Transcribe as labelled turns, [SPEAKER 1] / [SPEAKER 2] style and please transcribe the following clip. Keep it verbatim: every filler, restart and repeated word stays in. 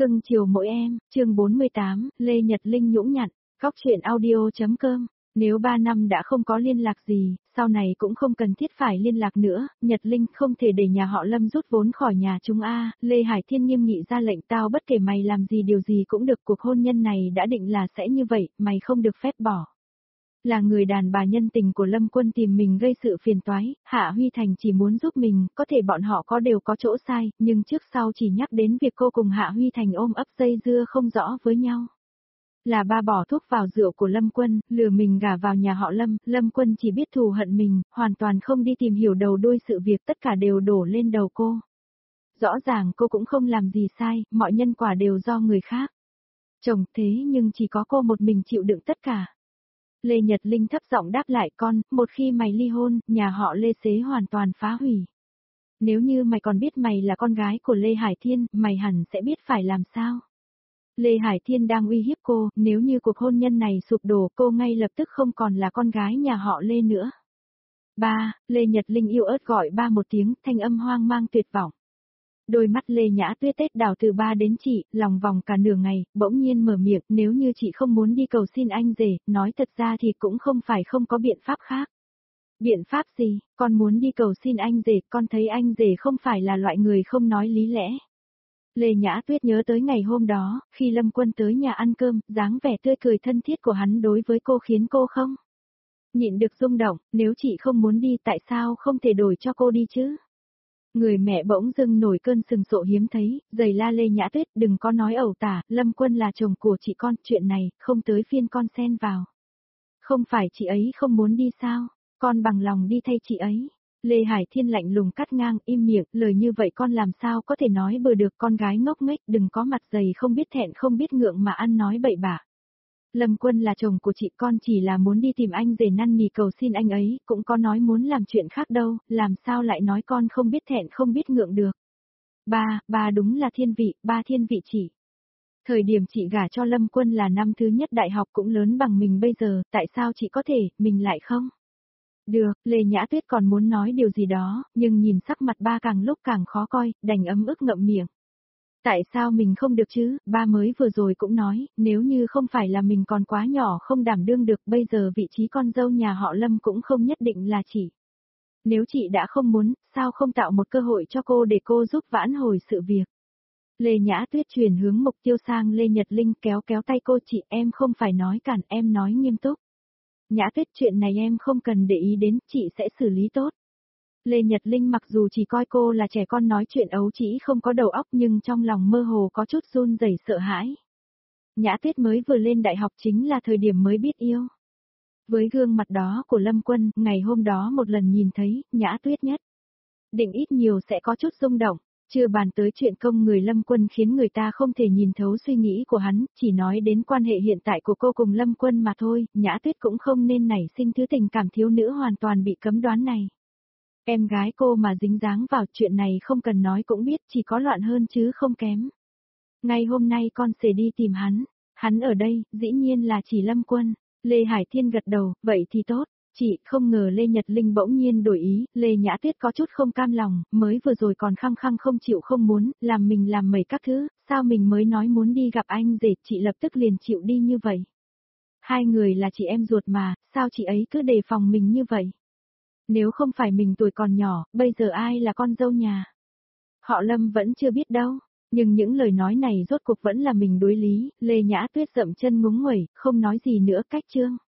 [SPEAKER 1] Cưng chiều mỗi em, chương bốn mươi tám, Lê Nhật Linh nhũng nhặn, góc truyện audio.com. Nếu ba năm đã không có liên lạc gì, sau này cũng không cần thiết phải liên lạc nữa, Nhật Linh không thể để nhà họ Lâm rút vốn khỏi nhà chúng a. Lê Hải Thiên nghiêm nghị ra lệnh, tao bất kể mày làm gì điều gì cũng được, cuộc hôn nhân này đã định là sẽ như vậy, mày không được phép bỏ. Là người đàn bà nhân tình của Lâm Quân tìm mình gây sự phiền toái, Hạ Huy Thành chỉ muốn giúp mình, có thể bọn họ có đều có chỗ sai, nhưng trước sau chỉ nhắc đến việc cô cùng Hạ Huy Thành ôm ấp dây dưa không rõ với nhau. Là ba bỏ thuốc vào rượu của Lâm Quân, lừa mình gả vào nhà họ Lâm, Lâm Quân chỉ biết thù hận mình, hoàn toàn không đi tìm hiểu đầu đuôi sự việc, tất cả đều đổ lên đầu cô. Rõ ràng cô cũng không làm gì sai, mọi nhân quả đều do người khác. Chồng thế nhưng chỉ có cô một mình chịu đựng tất cả. Lê Nhật Linh thấp giọng đáp lại, con, một khi mày ly hôn, nhà họ Lê xế hoàn toàn phá hủy. Nếu như mày còn biết mày là con gái của Lê Hải Thiên, mày hẳn sẽ biết phải làm sao. Lê Hải Thiên đang uy hiếp cô, nếu như cuộc hôn nhân này sụp đổ, cô ngay lập tức không còn là con gái nhà họ Lê nữa. Ba, Lê Nhật Linh yêu ớt gọi ba một tiếng, thanh âm hoang mang tuyệt vọng. Đôi mắt Lê Nhã Tuyết tết đảo từ ba đến chị, lòng vòng cả nửa ngày, bỗng nhiên mở miệng, nếu như chị không muốn đi cầu xin anh rể, nói thật ra thì cũng không phải không có biện pháp khác. Biện pháp gì, con muốn đi cầu xin anh rể, con thấy anh rể không phải là loại người không nói lý lẽ. Lê Nhã Tuyết nhớ tới ngày hôm đó, khi Lâm Quân tới nhà ăn cơm, dáng vẻ tươi cười thân thiết của hắn đối với cô khiến cô không nhịn được rung động, nếu chị không muốn đi tại sao không thể đổi cho cô đi chứ? Người mẹ bỗng dưng nổi cơn sừng sộ hiếm thấy, giày la Lê Nhã Tuyết, đừng có nói ẩu tả, Lâm Quân là chồng của chị con, chuyện này, không tới phiên con xen vào. Không phải chị ấy không muốn đi sao, con bằng lòng đi thay chị ấy. Lê Hải Thiên lạnh lùng cắt ngang, im miệng, lời như vậy con làm sao có thể nói bừa được, con gái ngốc nghếch, đừng có mặt dày không biết thẹn không biết ngượng mà ăn nói bậy bạ. Lâm Quân là chồng của chị, con chỉ là muốn đi tìm anh rể năn nỉ cầu xin anh ấy, cũng có nói muốn làm chuyện khác đâu, làm sao lại nói con không biết thẹn không biết ngượng được. Ba, ba đúng là thiên vị, ba thiên vị chị. Thời điểm chị gả cho Lâm Quân là năm thứ nhất đại học cũng lớn bằng mình bây giờ, tại sao chị có thể, mình lại không? Được, Lê Nhã Tuyết còn muốn nói điều gì đó, nhưng nhìn sắc mặt ba càng lúc càng khó coi, đành ấm ức ngậm miệng. Tại sao mình không được chứ, ba mới vừa rồi cũng nói, nếu như không phải là mình còn quá nhỏ không đảm đương được, bây giờ vị trí con dâu nhà họ Lâm cũng không nhất định là chị. Nếu chị đã không muốn, sao không tạo một cơ hội cho cô để cô giúp vãn hồi sự việc. Lê Nhã Tuyết chuyển hướng mục tiêu sang Lê Nhật Linh, kéo kéo tay cô, chị, em không phải nói cản, em nói nghiêm túc. Nhã Tuyết, chuyện này em không cần để ý đến, chị sẽ xử lý tốt. Lê Nhật Linh mặc dù chỉ coi cô là trẻ con nói chuyện ấu trĩ không có đầu óc nhưng trong lòng mơ hồ có chút run rẩy sợ hãi. Nhã Tuyết mới vừa lên đại học chính là thời điểm mới biết yêu. Với gương mặt đó của Lâm Quân, ngày hôm đó một lần nhìn thấy, Nhã Tuyết nhất định ít nhiều sẽ có chút rung động. Chưa bàn tới chuyện công người Lâm Quân khiến người ta không thể nhìn thấu suy nghĩ của hắn, chỉ nói đến quan hệ hiện tại của cô cùng Lâm Quân mà thôi, Nhã Tuyết cũng không nên nảy sinh thứ tình cảm thiếu nữ hoàn toàn bị cấm đoán này. Em gái cô mà dính dáng vào chuyện này không cần nói cũng biết, chỉ có loạn hơn chứ không kém. Ngay hôm nay con sẽ đi tìm hắn, hắn ở đây, dĩ nhiên là chỉ Lâm Quân. Lê Hải Thiên gật đầu, vậy thì tốt. Chị, không ngờ Lê Nhật Linh bỗng nhiên đổi ý, Lê Nhã Tuyết có chút không cam lòng, mới vừa rồi còn khăng khăng không chịu không muốn, làm mình làm mẩy các thứ, sao mình mới nói muốn đi gặp anh rể, chị lập tức liền chịu đi như vậy. Hai người là chị em ruột mà, sao chị ấy cứ đề phòng mình như vậy? Nếu không phải mình tuổi còn nhỏ, bây giờ ai là con dâu nhà? Họ Lâm vẫn chưa biết đâu, nhưng những lời nói này rốt cuộc vẫn là mình đối lý, Lê Nhã Tuyết dậm chân ngúng nguẩy, không nói gì nữa, cách chương.